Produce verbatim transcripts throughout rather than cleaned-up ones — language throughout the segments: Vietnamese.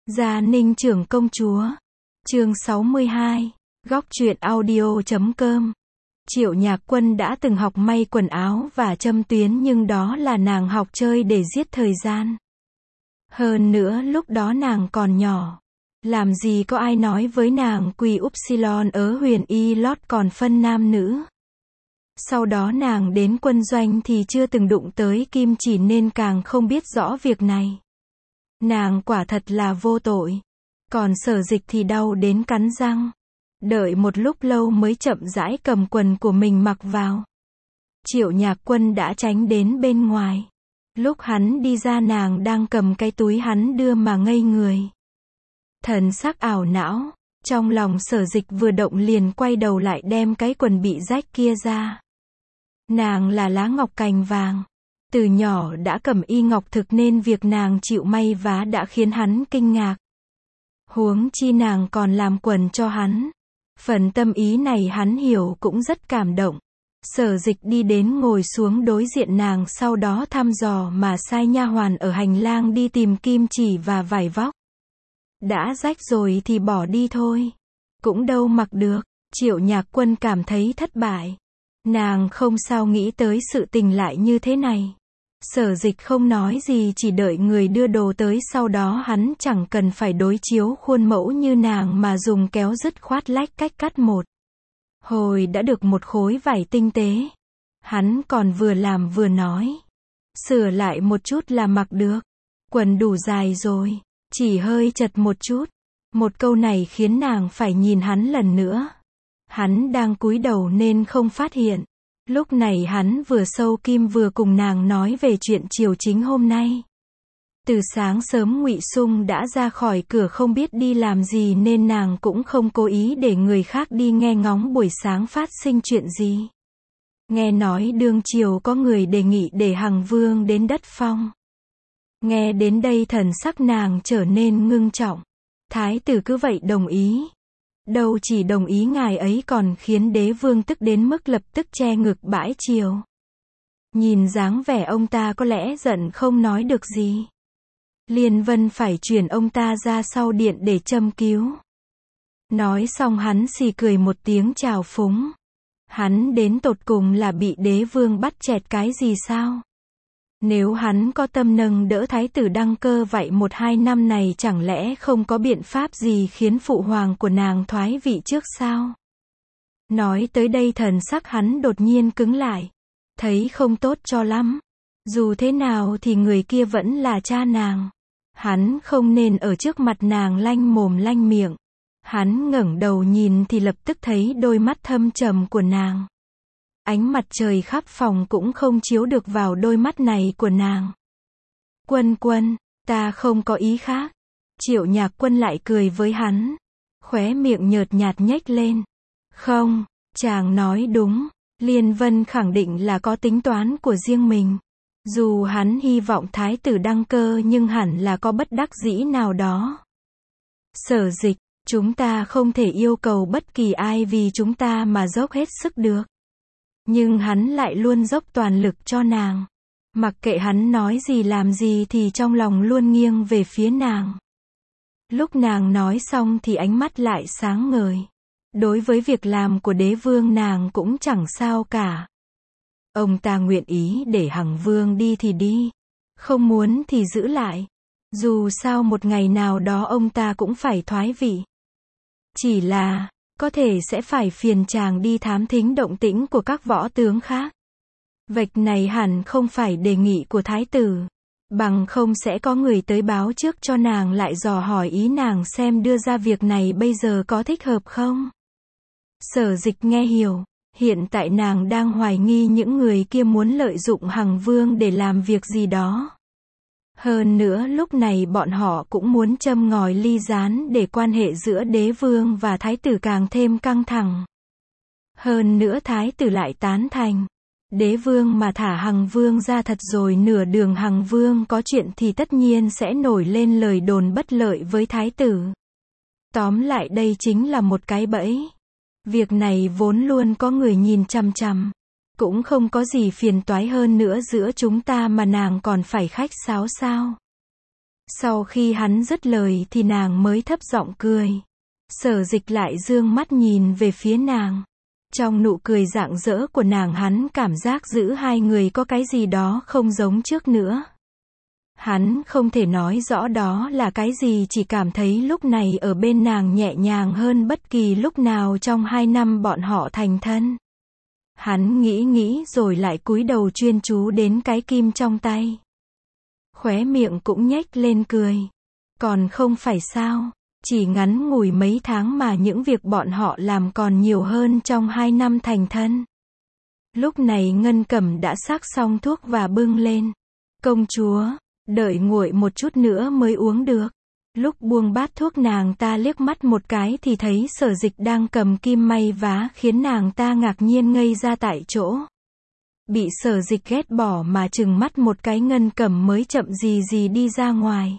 Gia Ninh trưởng công chúa. Chương sáu mươi hai. Góc truyện audio chấm com. Triệu Nhạc Quân đã từng học may quần áo và châm tuyến, nhưng đó là nàng học chơi để giết thời gian. Hơn nữa lúc đó nàng còn nhỏ. Làm gì có ai nói với nàng Quy Upsilon ở huyền y lót còn phân nam nữ. Sau đó nàng đến quân doanh thì chưa từng đụng tới kim chỉ nên càng không biết rõ việc này. Nàng quả thật là vô tội. Còn Sở Dịch thì đau đến cắn răng. Đợi một lúc lâu mới chậm rãi cầm quần của mình mặc vào. Triệu Nhạc Quân đã tránh đến bên ngoài. Lúc hắn đi ra nàng đang cầm cái túi hắn đưa mà ngây người. Thần sắc ảo não. Trong lòng Sở Dịch vừa động liền quay đầu lại đem cái quần bị rách kia ra. Nàng là lá ngọc cành vàng. Từ nhỏ đã cầm y ngọc thực nên việc nàng chịu may vá đã khiến hắn kinh ngạc. Huống chi nàng còn làm quần cho hắn. Phần tâm ý này hắn hiểu cũng rất cảm động. Sở Dịch đi đến ngồi xuống đối diện nàng, sau đó thăm dò mà sai nha hoàn ở hành lang đi tìm kim chỉ và vải vóc. Đã rách rồi thì bỏ đi thôi. Cũng đâu mặc được. Triệu Nhạc Quân cảm thấy thất bại. Nàng không sao nghĩ tới sự tình lại như thế này. Sở Dịch không nói gì, chỉ đợi người đưa đồ tới, sau đó hắn chẳng cần phải đối chiếu khuôn mẫu như nàng mà dùng kéo dứt khoát lách cách cắt một hồi đã được một khối vải tinh tế. Hắn còn vừa làm vừa nói. Sửa lại một chút là mặc được. Quần đủ dài rồi. Chỉ hơi chật một chút. Một câu này khiến nàng phải nhìn hắn lần nữa. Hắn đang cúi đầu nên không phát hiện. Lúc này hắn vừa sâu kim vừa cùng nàng nói về chuyện triều chính hôm nay. Từ sáng sớm Ngụy Sung đã ra khỏi cửa không biết đi làm gì nên nàng cũng không cố ý để người khác đi nghe ngóng buổi sáng phát sinh chuyện gì. Nghe nói đương triều có người đề nghị để Hằng Vương đến đất phong. Nghe đến đây thần sắc nàng trở nên ngưng trọng. Thái tử cứ vậy đồng ý. Đâu chỉ đồng ý, ngài ấy còn khiến đế vương tức đến mức lập tức che ngực bãi triều. Nhìn dáng vẻ ông ta có lẽ giận không nói được gì. Liên Vân phải chuyển ông ta ra sau điện để châm cứu. Nói xong hắn xì cười một tiếng chào phúng. Hắn đến tột cùng là bị đế vương bắt chẹt cái gì sao? Nếu hắn có tâm nâng đỡ thái tử đăng cơ vậy một hai năm này chẳng lẽ không có biện pháp gì khiến phụ hoàng của nàng thoái vị trước sao? Nói tới đây thần sắc hắn đột nhiên cứng lại. Thấy không tốt cho lắm. Dù thế nào thì người kia vẫn là cha nàng. Hắn không nên ở trước mặt nàng lanh mồm lanh miệng. Hắn ngẩng đầu nhìn thì lập tức thấy đôi mắt thâm trầm của nàng. Ánh mặt trời khắp phòng cũng không chiếu được vào đôi mắt này của nàng. Quân Quân, ta không có ý khác. Triệu Nhạc Quân lại cười với hắn. Khóe miệng nhợt nhạt nhếch lên. Không, chàng nói đúng. Liên Vân khẳng định là có tính toán của riêng mình. Dù hắn hy vọng thái tử đăng cơ nhưng hẳn là có bất đắc dĩ nào đó. Sở Dịch, chúng ta không thể yêu cầu bất kỳ ai vì chúng ta mà dốc hết sức được. Nhưng hắn lại luôn dốc toàn lực cho nàng. Mặc kệ hắn nói gì làm gì thì trong lòng luôn nghiêng về phía nàng. Lúc nàng nói xong thì ánh mắt lại sáng ngời. Đối với việc làm của đế vương nàng cũng chẳng sao cả. Ông ta nguyện ý để Hằng Vương đi thì đi. Không muốn thì giữ lại. Dù sao một ngày nào đó ông ta cũng phải thoái vị. Chỉ là, có thể sẽ phải phiền chàng đi thám thính động tĩnh của các võ tướng khác. Vạch này hẳn không phải đề nghị của thái tử. Bằng không sẽ có người tới báo trước cho nàng lại dò hỏi ý nàng xem đưa ra việc này bây giờ có thích hợp không. Sở Dịch nghe hiểu. Hiện tại nàng đang hoài nghi những người kia muốn lợi dụng Hằng Vương để làm việc gì đó. Hơn nữa lúc này bọn họ cũng muốn châm ngòi ly gián để quan hệ giữa đế vương và thái tử càng thêm căng thẳng. Hơn nữa thái tử lại tán thành. Đế vương mà thả Hằng Vương ra thật rồi nửa đường Hằng Vương có chuyện thì tất nhiên sẽ nổi lên lời đồn bất lợi với thái tử. Tóm lại đây chính là một cái bẫy. Việc này vốn luôn có người nhìn chằm chằm. Cũng không có gì phiền toái hơn nữa giữa chúng ta mà nàng còn phải khách sáo sao. Sau khi hắn dứt lời thì nàng mới thấp giọng cười. Sở Dịch lại dương mắt nhìn về phía nàng. Trong nụ cười rạng rỡ của nàng hắn cảm giác giữa hai người có cái gì đó không giống trước nữa. Hắn không thể nói rõ đó là cái gì, chỉ cảm thấy lúc này ở bên nàng nhẹ nhàng hơn bất kỳ lúc nào trong hai năm bọn họ thành thân. Hắn nghĩ nghĩ rồi lại cúi đầu chuyên chú đến cái kim trong tay. Khóe miệng cũng nhếch lên cười. Còn không phải sao, chỉ ngắn ngủi mấy tháng mà những việc bọn họ làm còn nhiều hơn trong hai năm thành thân. Lúc này Ngân Cẩm đã xác xong thuốc và bưng lên. Công chúa, đợi nguội một chút nữa mới uống được. Lúc buông bát thuốc nàng ta liếc mắt một cái thì thấy Sở Dịch đang cầm kim may vá khiến nàng ta ngạc nhiên ngây ra tại chỗ. Bị Sở Dịch ghét bỏ mà trừng mắt một cái, Ngân Cẩm mới chậm gì gì đi ra ngoài.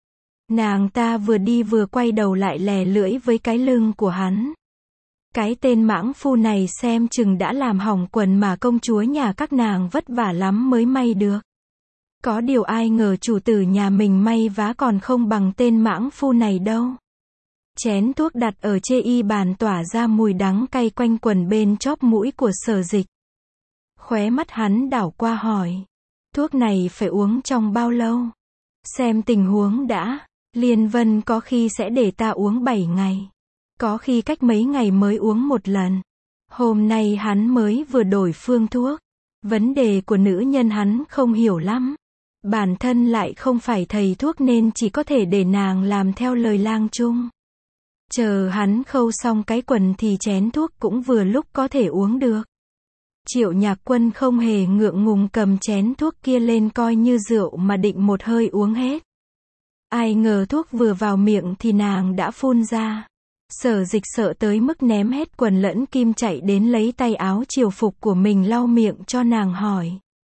Nàng ta vừa đi vừa quay đầu lại lè lưỡi với cái lưng của hắn. Cái tên mãng phu này xem chừng đã làm hỏng quần mà công chúa nhà các nàng vất vả lắm mới may được. Có điều ai ngờ chủ tử nhà mình may vá còn không bằng tên mãng phu này đâu. Chén thuốc đặt ở chê y bàn tỏa ra mùi đắng cay quanh quần bên chóp mũi của Sở Dịch. Khóe mắt hắn đảo qua hỏi. Thuốc này phải uống trong bao lâu? Xem tình huống đã. Liên Vân có khi sẽ để ta uống bảy ngày. Có khi cách mấy ngày mới uống một lần. Hôm nay hắn mới vừa đổi phương thuốc. Vấn đề của nữ nhân hắn không hiểu lắm. Bản thân lại không phải thầy thuốc nên chỉ có thể để nàng làm theo lời lang chung. Chờ hắn khâu xong cái quần thì chén thuốc cũng vừa lúc có thể uống được. Triệu Nhạc Quân không hề ngượng ngùng cầm chén thuốc kia lên coi như rượu mà định một hơi uống hết. Ai ngờ thuốc vừa vào miệng thì nàng đã phun ra. Sở Dịch sợ tới mức ném hết quần lẫn kim chạy đến lấy tay áo triều phục của mình lau miệng cho nàng hỏi.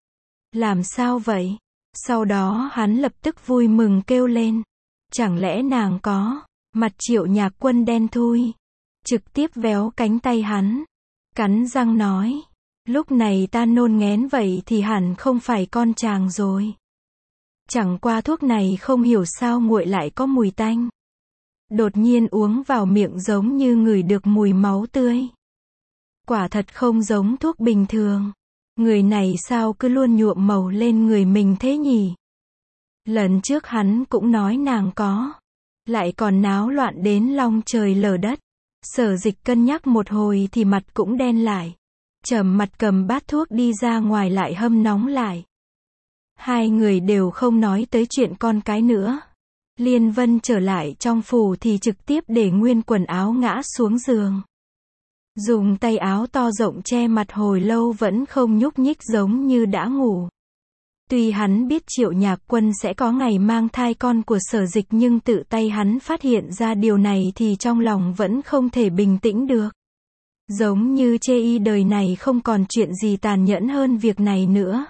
Làm sao vậy? Sau đó hắn lập tức vui mừng kêu lên. Chẳng lẽ nàng có? Mặt Triệu Nhạc Quân đen thui. Trực tiếp véo cánh tay hắn. Cắn răng nói. Lúc này ta nôn nghén vậy thì hẳn không phải con chàng rồi. Chẳng qua thuốc này không hiểu sao nguội lại có mùi tanh. Đột nhiên uống vào miệng giống như ngửi được mùi máu tươi. Quả thật không giống thuốc bình thường. Người này sao cứ luôn nhuộm màu lên người mình thế nhỉ? Lần trước hắn cũng nói nàng có. Lại còn náo loạn đến long trời lở đất. Sở Dịch cân nhắc một hồi thì mặt cũng đen lại. Trầm mặt cầm bát thuốc đi ra ngoài lại hâm nóng lại. Hai người đều không nói tới chuyện con cái nữa. Liên Vân trở lại trong phủ thì trực tiếp để nguyên quần áo ngã xuống giường. Dùng tay áo to rộng che mặt hồi lâu vẫn không nhúc nhích giống như đã ngủ. Tuy hắn biết Triệu Nhạc Quân sẽ có ngày mang thai con của Sở Dịch nhưng tự tay hắn phát hiện ra điều này thì trong lòng vẫn không thể bình tĩnh được. Giống như chê y đời này không còn chuyện gì tàn nhẫn hơn việc này nữa.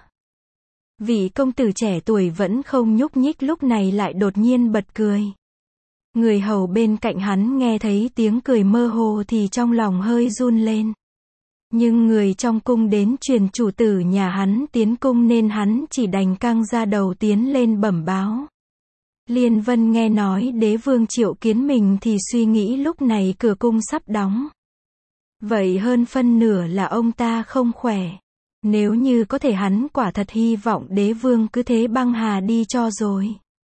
Vị công tử trẻ tuổi vẫn không nhúc nhích lúc này lại đột nhiên bật cười. Người hầu bên cạnh hắn nghe thấy tiếng cười mơ hồ thì trong lòng hơi run lên. Nhưng người trong cung đến truyền chủ tử nhà hắn tiến cung nên hắn chỉ đành căng ra đầu tiến lên bẩm báo. Liên Vân nghe nói đế vương triệu kiến mình thì suy nghĩ lúc này cửa cung sắp đóng. Vậy hơn phân nửa là ông ta không khỏe. Nếu như có thể hắn quả thật hy vọng đế vương cứ thế băng hà đi cho rồi.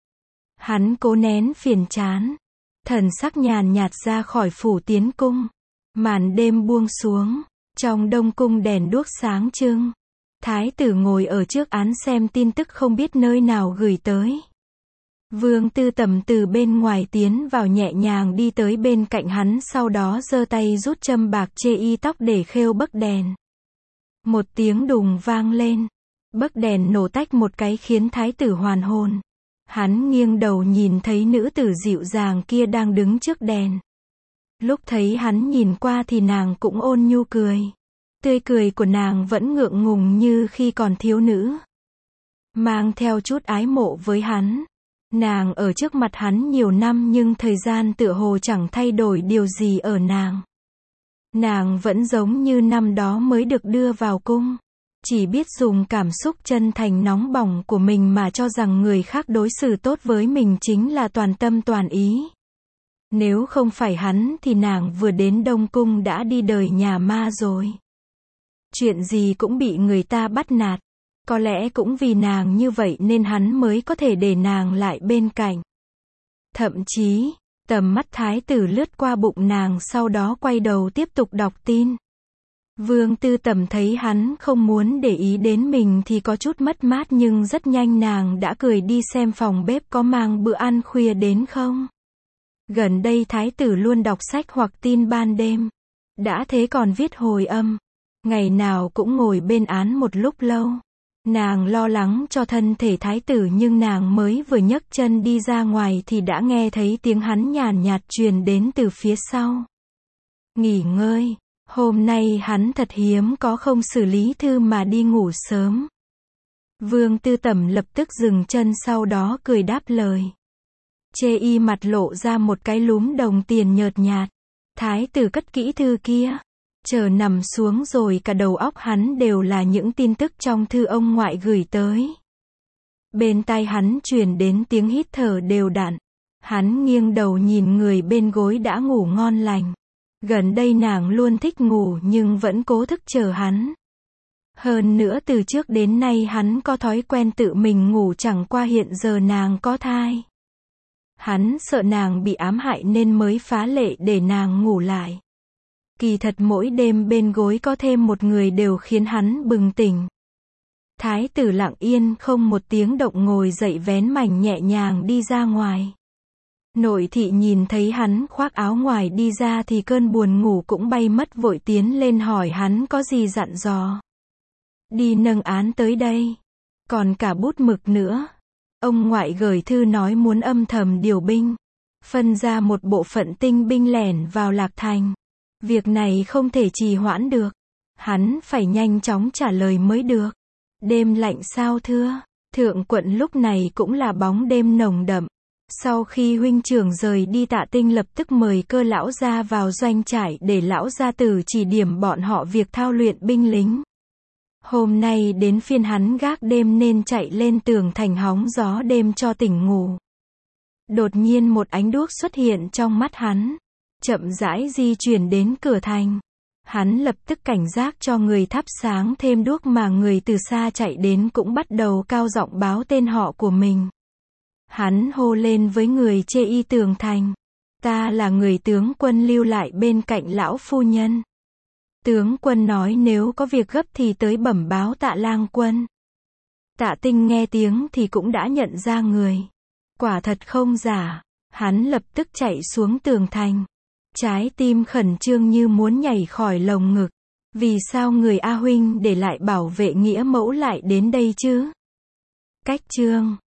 Hắn cố nén phiền chán. Thần sắc nhàn nhạt ra khỏi phủ tiến cung. Màn đêm buông xuống. Trong đông cung đèn đuốc sáng trưng. Thái tử ngồi ở trước án xem tin tức không biết nơi nào gửi tới. Vương Tư Tầm từ bên ngoài tiến vào nhẹ nhàng đi tới bên cạnh hắn sau đó giơ tay rút châm bạc chê y tóc để khêu bấc đèn. Một tiếng đùng vang lên. Bấc đèn nổ tách một cái khiến thái tử hoàn hồn. Hắn nghiêng đầu nhìn thấy nữ tử dịu dàng kia đang đứng trước đèn. Lúc thấy hắn nhìn qua thì nàng cũng ôn nhu cười. Tươi cười của nàng vẫn ngượng ngùng như khi còn thiếu nữ. Mang theo chút ái mộ với hắn. Nàng ở trước mặt hắn nhiều năm nhưng thời gian tựa hồ chẳng thay đổi điều gì ở nàng. Nàng vẫn giống như năm đó mới được đưa vào cung. chỉ biết dùng cảm xúc chân thành nóng bỏng của mình mà cho rằng người khác đối xử tốt với mình chính là toàn tâm toàn ý. Nếu không phải hắn thì nàng vừa đến Đông Cung đã đi đời nhà ma rồi. Chuyện gì cũng bị người ta bắt nạt. Có lẽ cũng vì nàng như vậy nên hắn mới có thể để nàng lại bên cạnh. Thậm chí, tầm mắt thái tử lướt qua bụng nàng sau đó quay đầu tiếp tục đọc tin. Vương Tư Tầm thấy hắn không muốn để ý đến mình thì có chút mất mát nhưng rất nhanh nàng đã cười đi xem phòng bếp có mang bữa ăn khuya đến không. Gần đây thái tử luôn đọc sách hoặc tin ban đêm. Đã thế còn viết hồi âm. Ngày nào cũng ngồi bên án một lúc lâu. Nàng lo lắng cho thân thể thái tử nhưng nàng mới vừa nhấc chân đi ra ngoài thì đã nghe thấy tiếng hắn nhàn nhạt truyền đến từ phía sau. Nghỉ ngơi. Hôm nay hắn thật hiếm có không xử lý thư mà đi ngủ sớm. Vương Tư Tầm lập tức dừng chân sau đó cười đáp lời. Chê y mặt lộ ra một cái lúm đồng tiền nhợt nhạt. Thái tử cất kỹ thư kia. Chờ nằm xuống rồi cả đầu óc hắn đều là những tin tức trong thư ông ngoại gửi tới. Bên tai hắn truyền đến tiếng hít thở đều đặn. Hắn nghiêng đầu nhìn người bên gối đã ngủ ngon lành. Gần đây nàng luôn thích ngủ nhưng vẫn cố thức chờ hắn. Hơn nữa từ trước đến nay hắn có thói quen tự mình ngủ chẳng qua hiện giờ nàng có thai. Hắn sợ nàng bị ám hại nên mới phá lệ để nàng ngủ lại. Kỳ thật mỗi đêm bên gối có thêm một người đều khiến hắn bừng tỉnh. Thái tử lặng yên không một tiếng động ngồi dậy vén mảnh nhẹ nhàng đi ra ngoài. Nội thị nhìn thấy hắn khoác áo ngoài đi ra thì cơn buồn ngủ cũng bay mất vội tiến lên hỏi hắn có gì dặn dò. Đi nâng án tới đây. Còn cả bút mực nữa. Ông ngoại gửi thư nói muốn âm thầm điều binh. Phân ra một bộ phận tinh binh lẻn vào Lạc Thành. Việc này không thể trì hoãn được. Hắn phải nhanh chóng trả lời mới được. Đêm lạnh sao thưa? Thượng quận lúc này cũng là bóng đêm nồng đậm. Sau khi huynh trưởng rời đi Tạ Tinh lập tức mời Cơ lão gia vào doanh trại để lão gia tử chỉ điểm bọn họ việc thao luyện binh lính. Hôm nay đến phiên hắn gác đêm nên chạy lên tường thành hóng gió đêm cho tỉnh ngủ. Đột nhiên một ánh đuốc xuất hiện trong mắt hắn. Chậm rãi di chuyển đến cửa thành. Hắn lập tức cảnh giác cho người thắp sáng thêm đuốc mà người từ xa chạy đến cũng bắt đầu cao giọng báo tên họ của mình. Hắn hô lên với người chê y tường thành. Ta là người tướng quân lưu lại bên cạnh lão phu nhân. Tướng quân nói nếu có việc gấp thì tới bẩm báo Tạ lang quân. Tạ Tinh nghe tiếng thì cũng đã nhận ra người. Quả thật không giả. Hắn lập tức chạy xuống tường thành. Trái tim khẩn trương như muốn nhảy khỏi lồng ngực. Vì sao người A huynh để lại bảo vệ nghĩa mẫu lại đến đây chứ? Cách chương